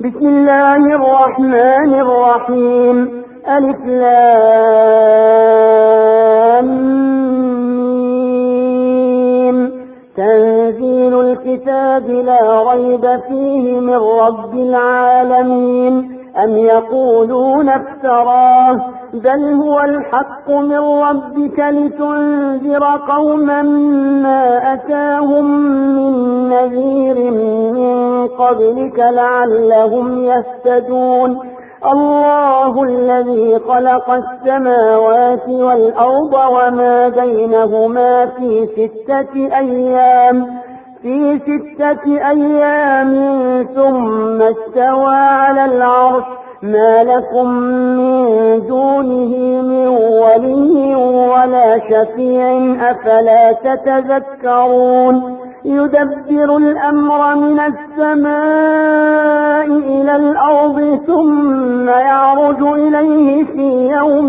بسم الله الرحمن الرحيم. ألف لام ميم. تنزيل الكتاب لا ريب فيه من رب العالمين. أم يقولون افتراه بل هو الحق من ربك لتنذر قوما ما أتاهم من نذير من قبلك لعلهم يهتدون. الله الذي خلق السماوات والأرض وما بينهما في ستة أيام ثم استوى على العرش. ما لكم من دونه من ولي ولا شفيع أفلا تتذكرون. يدبر الأمر من السماء إلى الأرض ثم يعرج إليه في يوم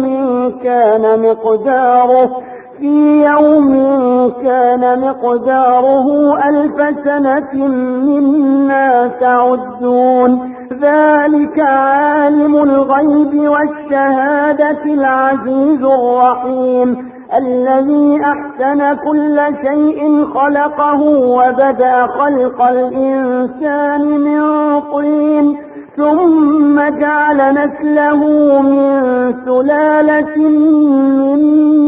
كان مقداره 1000 سنة مما تعدون. ذلك عالم الغيب والشهادة العزيز الرحيم الذي أحسن كل شيء خلقه وبدأ خلق الإنسان من طين ثم جعل نسله من سلالة من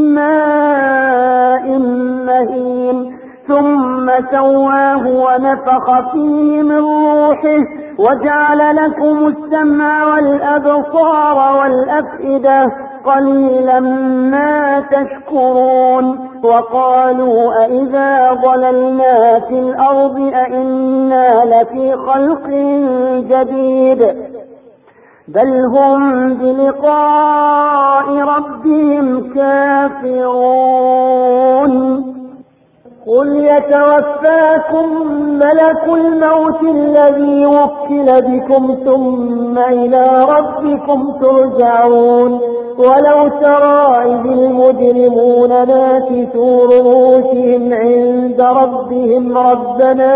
ماء مهين ثم سواه ونفخ فيه من روحه وجعل لكم السمع والأبصار والأفئدة قليلا ما تشكرون. وقالوا أئذا ضللنا في الأرض أئنا لفي خلق جديد بل هم بلقاء ربهم كافرون. قل يتوفاكم ملك الموت الذي وكل بكم ثم إلى ربكم ترجعون. ولو ترى إذ المجرمون ناكثوا رؤوسهم عند ربهم ربنا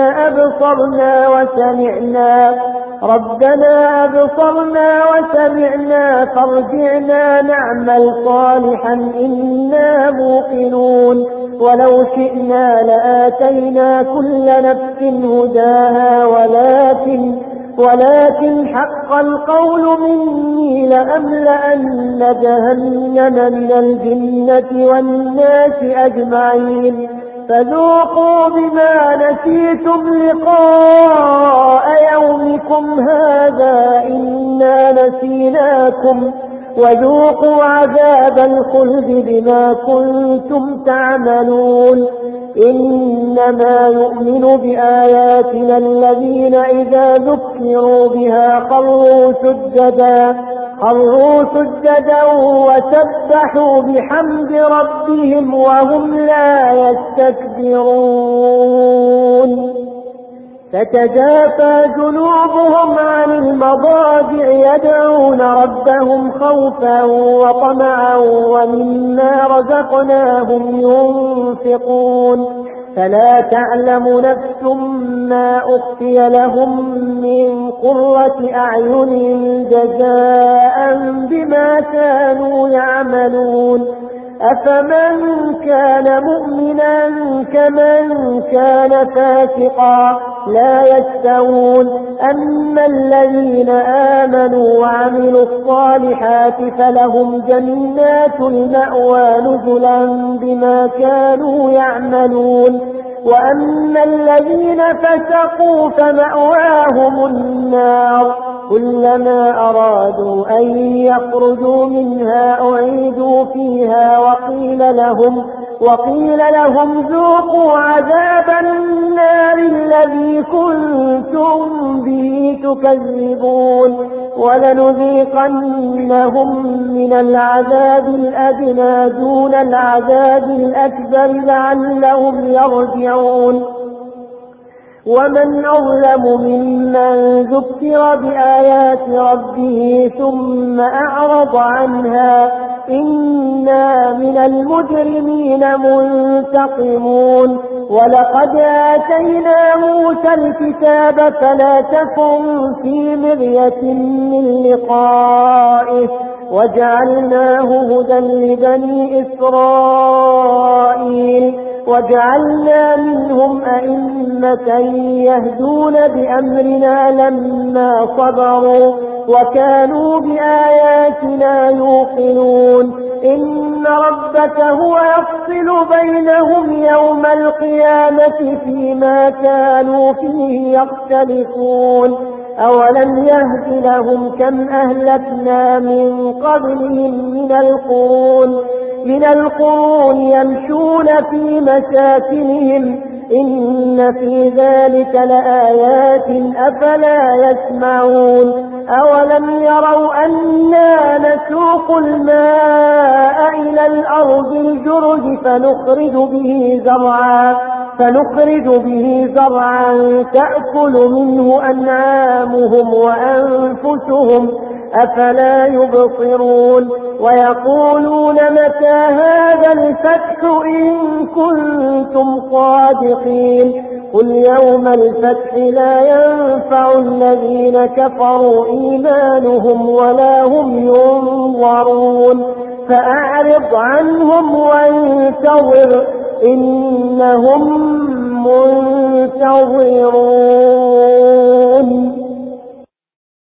أبصرنا وسمعنا فارجعنا نعمل صالحا إنا موقنون. ولو شئنا لآتينا كل نفس هداها ولكن حق القول مني لأملأن جهنم من الجنة والناس أجمعين. فذوقوا بما نسيتم لقاء يومكم هذا إنا نسيناكم وذوقوا عذاب الخلد بما كنتم تعملون. إنما يؤمن بآياتنا الذين إذا ذكروا بها خروا سجدا وسبحوا بحمد ربهم وهم لا يستكبرون. تتجافى جنوبهم عن المضاجع يدعون ربهم خوفا وطمعا ومما رزقناهم ينفقون. فلا تعلم نفس ما أخفي لهم من قرة أعين جزاء بما كانوا يعملون. أفمن كان مؤمنا كمن كان فاسقا لا يستوون. أما الذين آمنوا وعملوا الصالحات فلهم جنات المأوى نزلا بما كانوا يعملون. وأما الذين فسقوا فمأواهم النار كلما أرادوا أن يخرجوا منها أعيدوا فيها وقيل لهم ذوقوا عذاب النار الذي كنتم به تكذبون. ولنذيقنهم من العذاب الأدنى دون العذاب الأكبر لعلهم يرجعون. ومن أظلم ممن ذكر بآيات ربه ثم أعرض عنها إنا من المجرمين منتقمون. ولقد آتينا موسى الكتاب فلا تكن في مرية من لقائه وجعلناه هدى لبني إسرائيل وجعلنا منهم أئمة يهدون بأمرنا لما صبروا وكانوا بآياتنا يوقنون إن ربك هو يفصل بينهم يوم القيامة فيما كانوا فيه يختلفون أولم يهد لهم كم أهلكنا من قبلهم من القرون يمشون في مساكنهم إن في ذلك لآيات أفلا يسمعون أولم يروا أنا نسوق الماء إلى الأرض الجرز فنخرج به زرعا تأكل منه أنعامهم وأنفسهم أفلا يبصرون ويقولون متى هذا الفتح إن كنتم صادقين قل يوم الفتح لا ينفع الذين كفروا إيمانهم ولا هم ينظرون فأعرض عنهم وانتظر إنهم منتظرون.